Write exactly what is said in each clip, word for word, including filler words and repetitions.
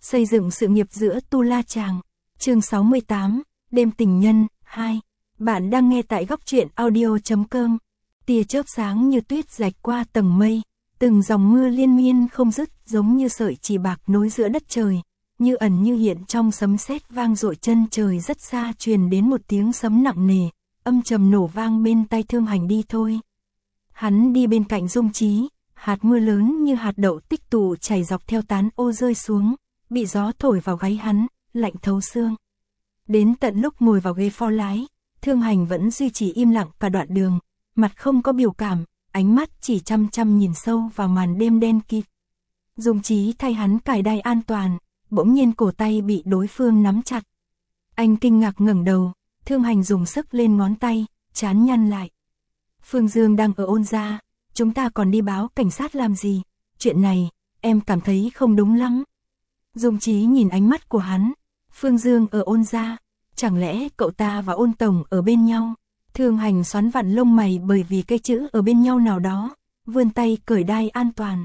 Xây dựng sự nghiệp giữa Tu La Chàng. Chương sáu mươi tám, Đêm tình nhân, hai. Bạn đang nghe tại góc truyện audio chấm com. Tia chớp sáng như tuyết rạch qua tầng mây, từng dòng mưa liên miên không dứt giống như sợi chỉ bạc nối giữa đất trời, như ẩn như hiện trong sấm sét vang dội chân trời rất xa truyền đến một tiếng sấm nặng nề, âm trầm nổ vang bên tai Thương Hành đi thôi. Hắn đi bên cạnh Dung Chí, hạt mưa lớn như hạt đậu tích tụ chảy dọc theo tán ô rơi xuống, bị gió thổi vào gáy hắn, lạnh thấu xương. Đến tận lúc ngồi vào ghế phó lái, Thương Hành vẫn duy trì im lặng cả đoạn đường, mặt không có biểu cảm, ánh mắt chỉ chăm chăm nhìn sâu vào màn đêm đen kịt. Dung Chí thay hắn cài đai an toàn, bỗng nhiên cổ tay bị đối phương nắm chặt. Anh kinh ngạc ngẩng đầu, Thương Hành dùng sức lên ngón tay, trán nhăn lại. Phương Dương đang ở Ôn gia, chúng ta còn đi báo cảnh sát làm gì? Chuyện này, em cảm thấy không đúng lắm. Dung Chí nhìn ánh mắt của hắn. Phương Dương ở Ôn gia, chẳng lẽ cậu ta và Ôn tổng ở bên nhau? Thương Hành xoắn vặn lông mày bởi vì cái chữ ở bên nhau nào đó, vươn tay cởi đai an toàn.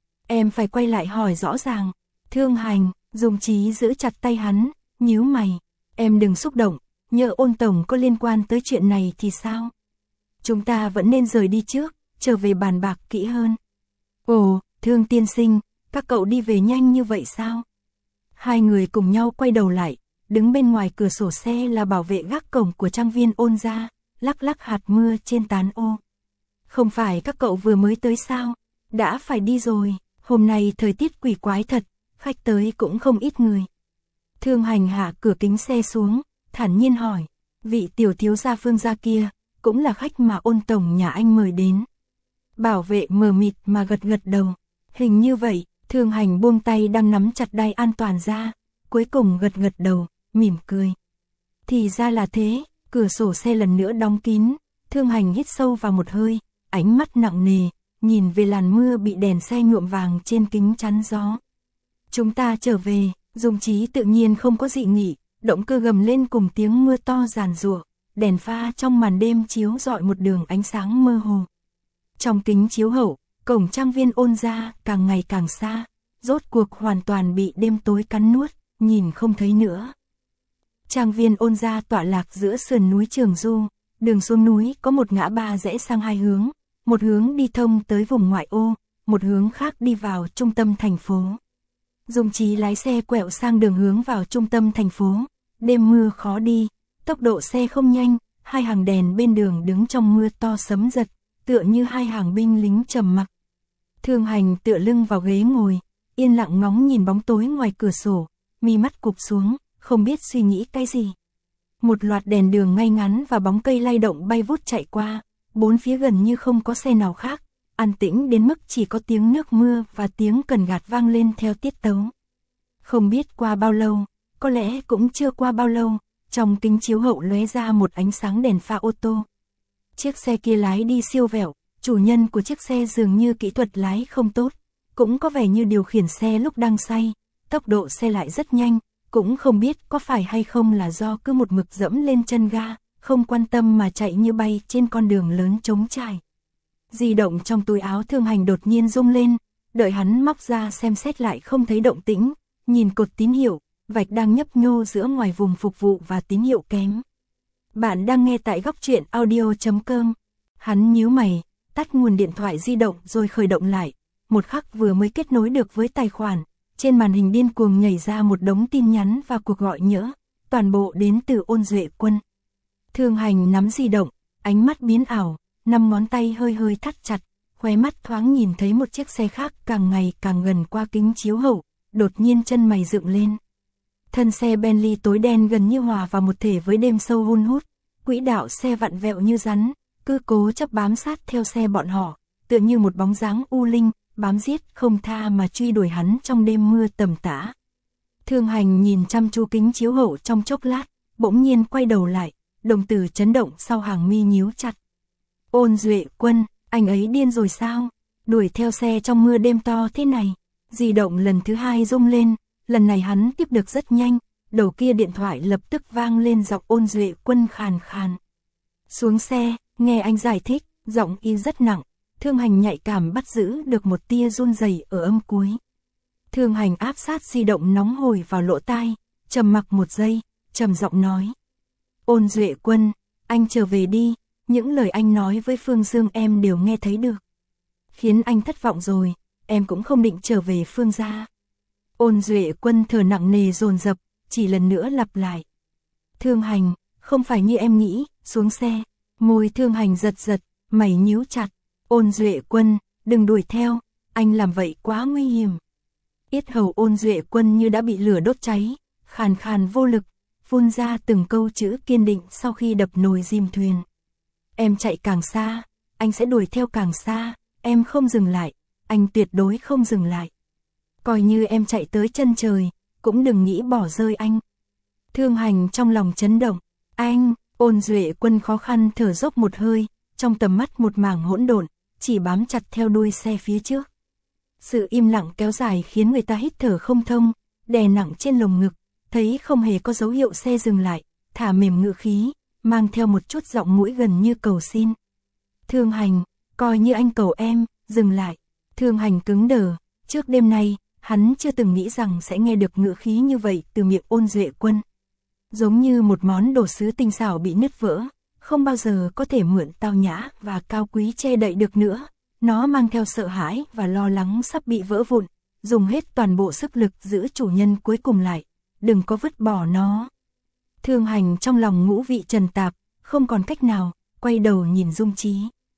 Em phải quay lại hỏi rõ ràng. Thương Hành, Dung Chí giữ chặt tay hắn, nhíu mày. Em đừng xúc động, nhỡ Ôn tổng có liên quan tới chuyện này thì sao? Chúng ta vẫn nên rời đi trước, trở về bàn bạc kỹ hơn. Ồ, Thương tiên sinh, các cậu đi về nhanh như vậy sao? Hai người cùng nhau quay đầu lại, đứng bên ngoài cửa sổ xe là bảo vệ gác cổng của trang viên Ôn gia, lắc lắc hạt mưa trên tán ô. Không phải các cậu vừa mới tới sao? Đã phải đi rồi, hôm nay thời tiết quỷ quái thật, khách tới cũng không ít người. Thương Hành hạ cửa kính xe xuống, thản nhiên hỏi, vị tiểu thiếu gia Phương gia kia, cũng là khách mà Ôn tổng nhà anh mời đến. Bảo vệ mờ mịt mà gật gật đầu, hình như vậy. Thương Hành buông tay đang nắm chặt đai an toàn ra, cuối cùng gật gật đầu, mỉm cười. Thì ra là thế, cửa sổ xe lần nữa đóng kín, Thương Hành hít sâu vào một hơi, ánh mắt nặng nề, nhìn về làn mưa bị đèn xe nhuộm vàng trên kính chắn gió. Chúng ta trở về, Dung Chí tự nhiên không có dị nghị, động cơ gầm lên cùng tiếng mưa to giàn giụa, đèn pha trong màn đêm chiếu rọi một đường ánh sáng mơ hồ. Trong kính chiếu hậu, cổng trang viên Ôn gia càng ngày càng xa, rốt cuộc hoàn toàn bị đêm tối cắn nuốt, nhìn không thấy nữa. Trang viên Ôn gia tọa lạc giữa sườn núi Trường Du, đường xuống núi có một ngã ba rẽ sang hai hướng, một hướng đi thông tới vùng ngoại ô, một hướng khác đi vào trung tâm thành phố. Dung Chí lái xe quẹo sang đường hướng vào trung tâm thành phố, đêm mưa khó đi, tốc độ xe không nhanh, hai hàng đèn bên đường đứng trong mưa to sấm giật, tựa như hai hàng binh lính trầm mặc. Thương Hành tựa lưng vào ghế ngồi, yên lặng ngóng nhìn bóng tối ngoài cửa sổ, mi mắt cụp xuống, không biết suy nghĩ cái gì. Một loạt đèn đường ngay ngắn và bóng cây lay động bay vút chạy qua, bốn phía gần như không có xe nào khác, an tĩnh đến mức chỉ có tiếng nước mưa và tiếng cần gạt vang lên theo tiết tấu. Không biết qua bao lâu, có lẽ cũng chưa qua bao lâu, trong kính chiếu hậu lóe ra một ánh sáng đèn pha ô tô. Chiếc xe kia lái đi siêu vẹo, chủ nhân của chiếc xe dường như kỹ thuật lái không tốt, cũng có vẻ như điều khiển xe lúc đang say, tốc độ xe lại rất nhanh, cũng không biết có phải hay không là do cứ một mực dẫm lên chân ga, không quan tâm mà chạy như bay trên con đường lớn trống trải. Di động trong túi áo Thương Hành đột nhiên rung lên, đợi hắn móc ra xem xét lại không thấy động tĩnh, nhìn cột tín hiệu, vạch đang nhấp nhô giữa ngoài vùng phục vụ và tín hiệu kém. Bạn đang nghe tại góc truyện audio chấm com. Hắn nhíu mày, tắt nguồn điện thoại di động rồi khởi động lại, một khắc vừa mới kết nối được với tài khoản, trên màn hình điên cuồng nhảy ra một đống tin nhắn và cuộc gọi nhỡ, toàn bộ đến từ Ôn Duệ Quân. Thương Hành nắm di động, ánh mắt biến ảo, năm ngón tay hơi hơi thắt chặt, khóe mắt thoáng nhìn thấy một chiếc xe khác càng ngày càng gần qua kính chiếu hậu, đột nhiên chân mày dựng lên. Thân xe Bentley tối đen gần như hòa vào một thể với đêm sâu hun hút, quỹ đạo xe vặn vẹo như rắn, cứ cố chấp bám sát theo xe bọn họ, tựa như một bóng dáng u linh, bám giết không tha mà truy đuổi hắn trong đêm mưa tầm tã. Thương Hành nhìn chăm chú kính chiếu hậu trong chốc lát, bỗng nhiên quay đầu lại, đồng tử chấn động sau hàng mi nhíu chặt. Ôn Duệ Quân, anh ấy điên rồi sao? Đuổi theo xe trong mưa đêm to thế này. Di động lần thứ hai rung lên, lần này hắn tiếp được rất nhanh, đầu kia điện thoại lập tức vang lên giọng Ôn Duệ Quân khàn khàn. Xuống xe, nghe anh giải thích, giọng y rất nặng, Thương Hành nhạy cảm bắt giữ được một tia run rẩy ở âm cuối. Thương Hành áp sát di động nóng hổi vào lỗ tai, trầm mặc một giây, trầm giọng nói. Ôn Duệ Quân, anh trở về đi, những lời anh nói với Phương Dương em đều nghe thấy được. Khiến anh thất vọng rồi, em cũng không định trở về Phương gia. Ôn Duệ Quân thở nặng nề dồn dập, chỉ lần nữa lặp lại. Thương Hành, không phải như em nghĩ, xuống xe. Môi Thương Hành giật giật, mày nhíu chặt. Ôn Duệ Quân, đừng đuổi theo, anh làm vậy quá nguy hiểm. Yết hầu Ôn Duệ Quân như đã bị lửa đốt cháy, khàn khàn vô lực, phun ra từng câu chữ kiên định sau khi đập nồi chìm thuyền. Em chạy càng xa, anh sẽ đuổi theo càng xa, em không dừng lại, anh tuyệt đối không dừng lại. Coi như em chạy tới chân trời, cũng đừng nghĩ bỏ rơi anh. Thương Hành trong lòng chấn động, anh, Ôn Duệ Quân khó khăn thở dốc một hơi, trong tầm mắt một mảng hỗn độn, chỉ bám chặt theo đuôi xe phía trước. Sự im lặng kéo dài khiến người ta hít thở không thông, đè nặng trên lồng ngực, thấy không hề có dấu hiệu xe dừng lại, thả mềm ngữ khí, mang theo một chút giọng mũi gần như cầu xin. Thương Hành, coi như anh cầu em, dừng lại. Thương Hành cứng đờ, trước đêm nay, hắn chưa từng nghĩ rằng sẽ nghe được ngữ khí như vậy từ miệng Ôn Duệ Quân. Giống như một món đồ sứ tinh xảo bị nứt vỡ, không bao giờ có thể mượn tao nhã và cao quý che đậy được nữa. Nó mang theo sợ hãi và lo lắng sắp bị vỡ vụn, dùng hết toàn bộ sức lực giữ chủ nhân cuối cùng lại, đừng có vứt bỏ nó. Thương Hành trong lòng ngũ vị trần tạp, không còn cách nào, quay đầu nhìn Dung Chí.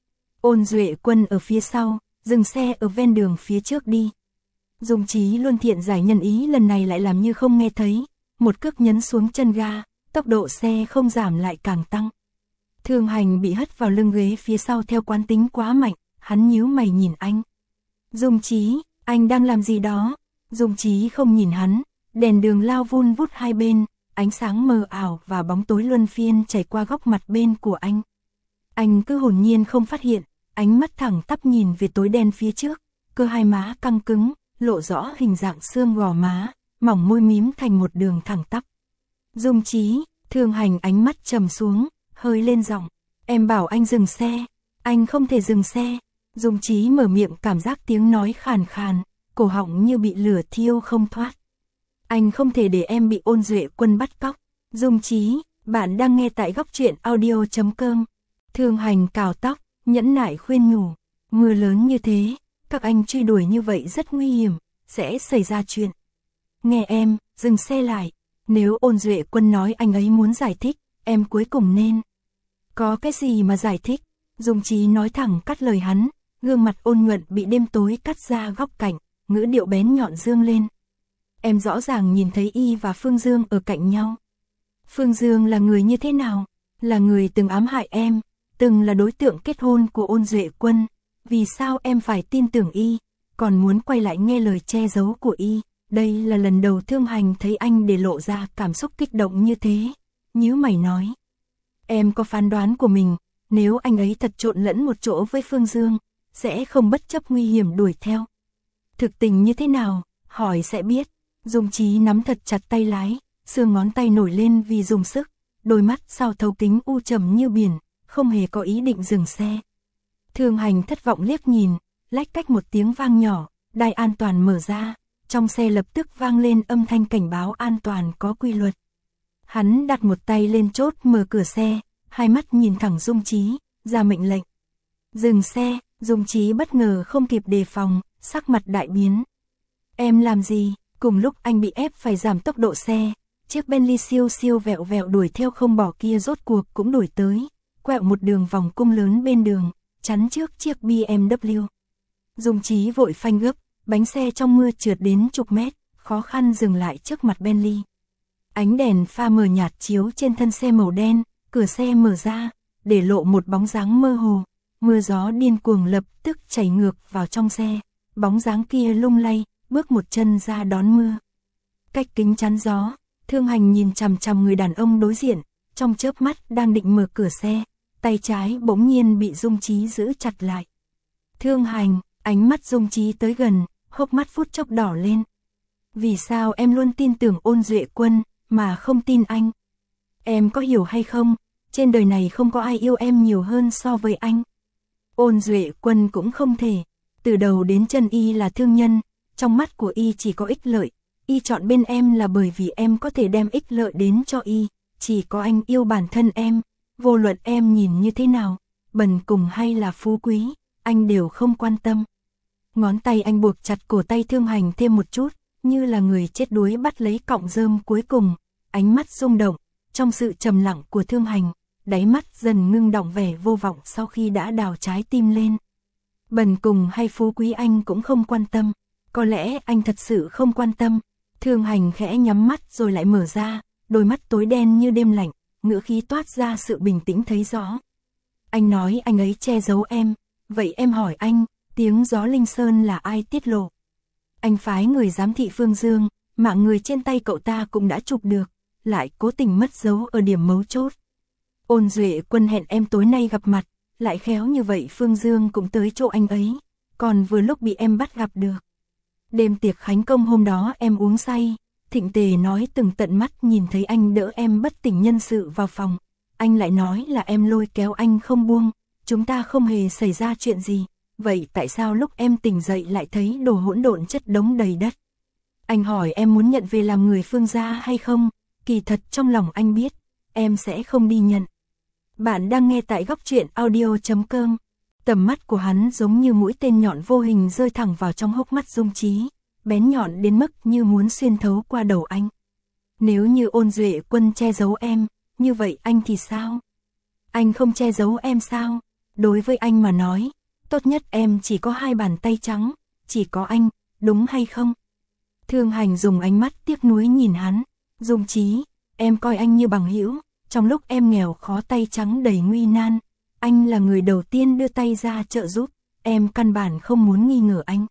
Ôn Duệ Quân ở phía sau, dừng xe ở ven đường phía trước đi. Dung Chí luôn thiện giải nhân ý, lần này lại làm như không nghe thấy, một cước nhấn xuống chân ga, tốc độ xe không giảm lại càng tăng. Thương Hành bị hất vào lưng ghế phía sau theo quán tính quá mạnh, hắn nhíu mày nhìn anh. Dung Chí, anh đang làm gì đó? Dung Chí không nhìn hắn, đèn đường lao vun vút hai bên, ánh sáng mờ ảo và bóng tối luân phiên chảy qua góc mặt bên của anh. Anh cứ hồn nhiên không phát hiện, ánh mắt thẳng tắp nhìn về tối đen phía trước, cơ hai má căng cứng, lộ rõ hình dạng xương gò má, mỏng môi mím thành một đường thẳng tắp. Dung Chí, Thương Hành ánh mắt trầm xuống, hơi lên giọng, em bảo anh dừng xe, anh không thể dừng xe. Dung Chí mở miệng, cảm giác tiếng nói khàn khàn, cổ họng như bị lửa thiêu không thoát. Anh không thể để em bị Ôn Duệ Quân bắt cóc. Dung Chí, bạn đang nghe tại góc truyện audio chấm com. Thương Hành cào tóc, nhẫn nại khuyên nhủ, mưa lớn như thế, các anh truy đuổi như vậy rất nguy hiểm, sẽ xảy ra chuyện. Nghe em, dừng xe lại, nếu Ôn Duệ Quân nói anh ấy muốn giải thích, em cuối cùng nên. Có cái gì mà giải thích? Dung Chí nói thẳng cắt lời hắn, gương mặt ôn nhuận bị đêm tối cắt ra góc cạnh, ngữ điệu bén nhọn dương lên. Em rõ ràng nhìn thấy y và Phương Dương ở cạnh nhau. Phương Dương là người như thế nào? Là người từng ám hại em, từng là đối tượng kết hôn của Ôn Duệ Quân. Vì sao em phải tin tưởng y, còn muốn quay lại nghe lời che giấu của y? Đây là lần đầu Thương Hành thấy anh để lộ ra cảm xúc kích động như thế. Nhíu mày nói, em có phán đoán của mình, nếu anh ấy thật trộn lẫn một chỗ với Phương Dương, sẽ không bất chấp nguy hiểm đuổi theo. Thực tình như thế nào, hỏi sẽ biết. Dung Chí nắm thật chặt tay lái, xương ngón tay nổi lên vì dùng sức, đôi mắt sau thấu kính u trầm như biển, không hề có ý định dừng xe. Thương Hành thất vọng liếc nhìn, lách cách một tiếng vang nhỏ, đai an toàn mở ra, trong xe lập tức vang lên âm thanh cảnh báo an toàn có quy luật. Hắn đặt một tay lên chốt mở cửa xe, hai mắt nhìn thẳng Dung Chí, ra mệnh lệnh. Dừng xe. Dung Chí bất ngờ không kịp đề phòng, sắc mặt đại biến. Em làm gì? Cùng lúc anh bị ép phải giảm tốc độ xe, chiếc Bentley siêu siêu vẹo vẹo đuổi theo không bỏ kia rốt cuộc cũng đuổi tới, quẹo một đường vòng cung lớn bên đường, chắn trước chiếc bê em vê. Dung Chí vội phanh gấp, bánh xe trong mưa trượt đến chục mét, khó khăn dừng lại trước mặt Bentley. Ánh đèn pha mờ nhạt chiếu trên thân xe màu đen, cửa xe mở ra, để lộ một bóng dáng mơ hồ. Mưa gió điên cuồng lập tức chảy ngược vào trong xe, bóng dáng kia lung lay, bước một chân ra đón mưa. Cách kính chắn gió, Thương Hành nhìn chằm chằm người đàn ông đối diện, trong chớp mắt đang định mở cửa xe, tay trái bỗng nhiên bị Dung Chí giữ chặt lại. Thương Hành, ánh mắt Dung Chí tới gần, hốc mắt phút chốc đỏ lên. Vì sao em luôn tin tưởng Ôn Duệ Quân, mà không tin anh? Em có hiểu hay không, trên đời này không có ai yêu em nhiều hơn so với anh. Ôn Duệ Quân cũng không thể, từ đầu đến chân y là thương nhân, Trong mắt của y chỉ có ích lợi, y chọn bên em là bởi vì em có thể đem ích lợi đến cho y, chỉ có anh yêu bản thân em, vô luận em nhìn như thế nào, bần cùng hay là phú quý, anh đều không quan tâm. Ngón tay anh buộc chặt cổ tay Thương Hành thêm một chút, như là người chết đuối bắt lấy cọng rơm cuối cùng, ánh mắt rung động, trong sự trầm lặng của Thương Hành, đáy mắt dần ngưng đọng vẻ vô vọng sau khi đã đào trái tim lên. Bần cùng hay phú quý anh cũng không quan tâm, có lẽ anh thật sự không quan tâm. Thương Hành khẽ nhắm mắt rồi lại mở ra, đôi mắt tối đen như đêm lạnh, ngữ khí toát ra sự bình tĩnh thấy rõ. Anh nói anh ấy che giấu em, vậy em hỏi anh, tiếng gió Linh Sơn là ai tiết lộ? Anh phái người giám thị Phương Dương, mạng người trên tay cậu ta cũng đã chụp được, lại cố tình mất dấu ở điểm mấu chốt. Ôn Duệ Quân hẹn em tối nay gặp mặt, lại khéo như vậy Phương Dương cũng tới chỗ anh ấy, còn vừa lúc bị em bắt gặp được. Đêm tiệc khánh công hôm đó em uống say, Thịnh Tề nói từng tận mắt nhìn thấy anh đỡ em bất tỉnh nhân sự vào phòng, anh lại nói là em lôi kéo anh không buông, chúng ta không hề xảy ra chuyện gì, vậy tại sao lúc em tỉnh dậy lại thấy đồ hỗn độn chất đống đầy đất? Anh hỏi em muốn nhận về làm người Phương gia hay không, kỳ thật trong lòng anh biết, em sẽ không đi nhận. Bạn đang nghe tại góc truyện audio chấm com. Tầm mắt của hắn giống như mũi tên nhọn vô hình rơi thẳng vào trong hốc mắt Dung Chí, bén nhọn đến mức như muốn xuyên thấu qua đầu anh. Nếu như Ôn Duệ Quân che giấu em, như vậy anh thì sao? Anh không che giấu em sao? Đối với anh mà nói, tốt nhất em chỉ có hai bàn tay trắng, chỉ có anh, đúng hay không? Thương Hành dùng ánh mắt tiếc nuối nhìn hắn, Dung Chí, em coi anh như bằng hữu, trong lúc em nghèo khó tay trắng đầy nguy nan, anh là người đầu tiên đưa tay ra trợ giúp, em căn bản không muốn nghi ngờ anh.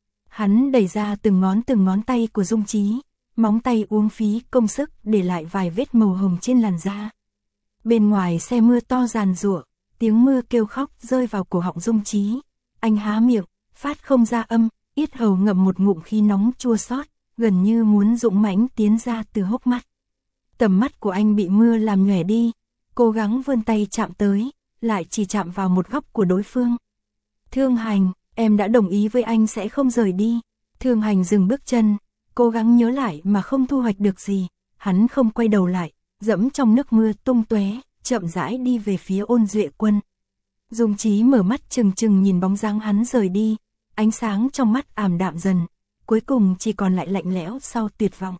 Hắn đẩy ra từng ngón từng ngón tay của Dung Chí, móng tay uống phí công sức để lại vài vết màu hồng trên làn da. Bên ngoài xe mưa to ràn rụa, tiếng mưa kêu khóc rơi vào cổ họng Dung Chí. Anh há miệng, phát không ra âm, yết hầu ngậm một ngụm khí nóng chua xót, gần như muốn dũng mãnh tiến ra từ hốc mắt. Tầm mắt của anh bị mưa làm nhòe đi, cố gắng vươn tay chạm tới, lại chỉ chạm vào một góc của đối phương. Thương Hành, em đã đồng ý với anh sẽ không rời đi. Thương Hành dừng bước chân, cố gắng nhớ lại mà không thu hoạch được gì, hắn không quay đầu lại, dẫm trong nước mưa tung tóe, chậm rãi đi về phía Ôn Duệ Quân. Dung Chí mở mắt chừng chừng nhìn bóng dáng hắn rời đi, ánh sáng trong mắt ảm đạm dần, cuối cùng chỉ còn lại lạnh lẽo sau tuyệt vọng.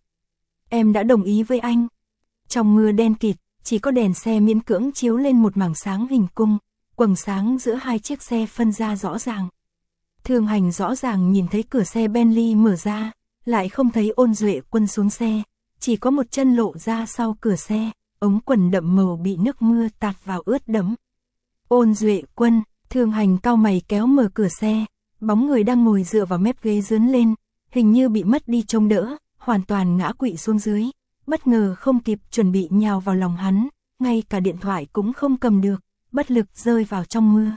Em đã đồng ý với anh. Trong mưa đen kịt, chỉ có đèn xe miễn cưỡng chiếu lên một mảng sáng hình cung, quầng sáng giữa hai chiếc xe phân ra rõ ràng. Thương Hành rõ ràng nhìn thấy cửa xe Bentley mở ra, lại không thấy Ôn Duệ Quân xuống xe, chỉ có một chân lộ ra sau cửa xe, ống quần đậm màu bị nước mưa tạt vào ướt đẫm. Ôn Duệ Quân, Thương Hành cau mày kéo mở cửa xe, bóng người đang ngồi dựa vào mép ghế dướn lên, hình như bị mất đi trông đỡ, hoàn toàn ngã quỵ xuống dưới, bất ngờ không kịp chuẩn bị nhào vào lòng hắn, ngay cả điện thoại cũng không cầm được, bất lực rơi vào trong mưa.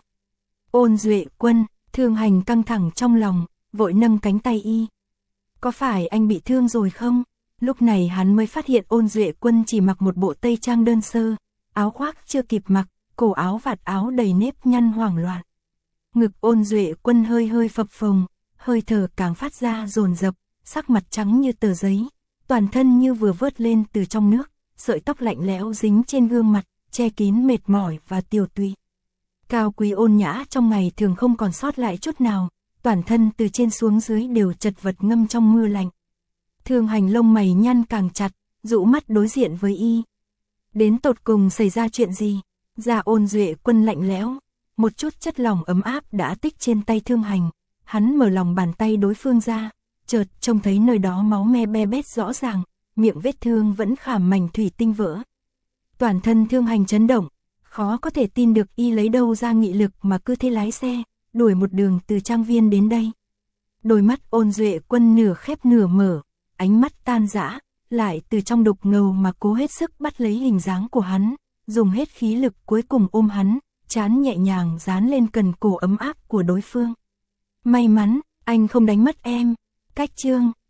Ôn Duệ Quân, Thương Hành căng thẳng trong lòng, vội nâng cánh tay y. Có phải anh bị thương rồi không? Lúc này hắn mới phát hiện Ôn Duệ Quân chỉ mặc một bộ tây trang đơn sơ, áo khoác chưa kịp mặc, cổ áo vạt áo đầy nếp nhăn hoảng loạn. Ngực Ôn Duệ Quân hơi hơi phập phồng, hơi thở càng phát ra dồn dập, sắc mặt trắng như tờ giấy, toàn thân như vừa vớt lên từ trong nước, sợi tóc lạnh lẽo dính trên gương mặt, che kín mệt mỏi và tiều tụy. Cao quý ôn nhã trong ngày thường không còn sót lại chút nào, toàn thân từ trên xuống dưới đều chật vật ngâm trong mưa lạnh. Thương Hành lông mày nhăn càng chặt, dụ mắt đối diện với y. Đến tột cùng xảy ra chuyện gì? Da Ôn Duệ Quân lạnh lẽo, một chút chất lỏng ấm áp đã tích trên tay Thương Hành, hắn mở lòng bàn tay đối phương ra, chợt trông thấy nơi đó máu me be bét rõ ràng, miệng vết thương vẫn khảm mảnh thủy tinh vỡ. Toàn thân Thương Hành chấn động, khó có thể tin được y lấy đâu ra nghị lực mà cứ thế lái xe, đuổi một đường từ trang viên đến đây. Đôi mắt Ôn Duệ Quân nửa khép nửa mở, ánh mắt tan rã, lại từ trong đục ngầu mà cố hết sức bắt lấy hình dáng của hắn, dùng hết khí lực cuối cùng ôm hắn, trán nhẹ nhàng dán lên cần cổ ấm áp của đối phương. May mắn, anh không đánh mất em. Cách chương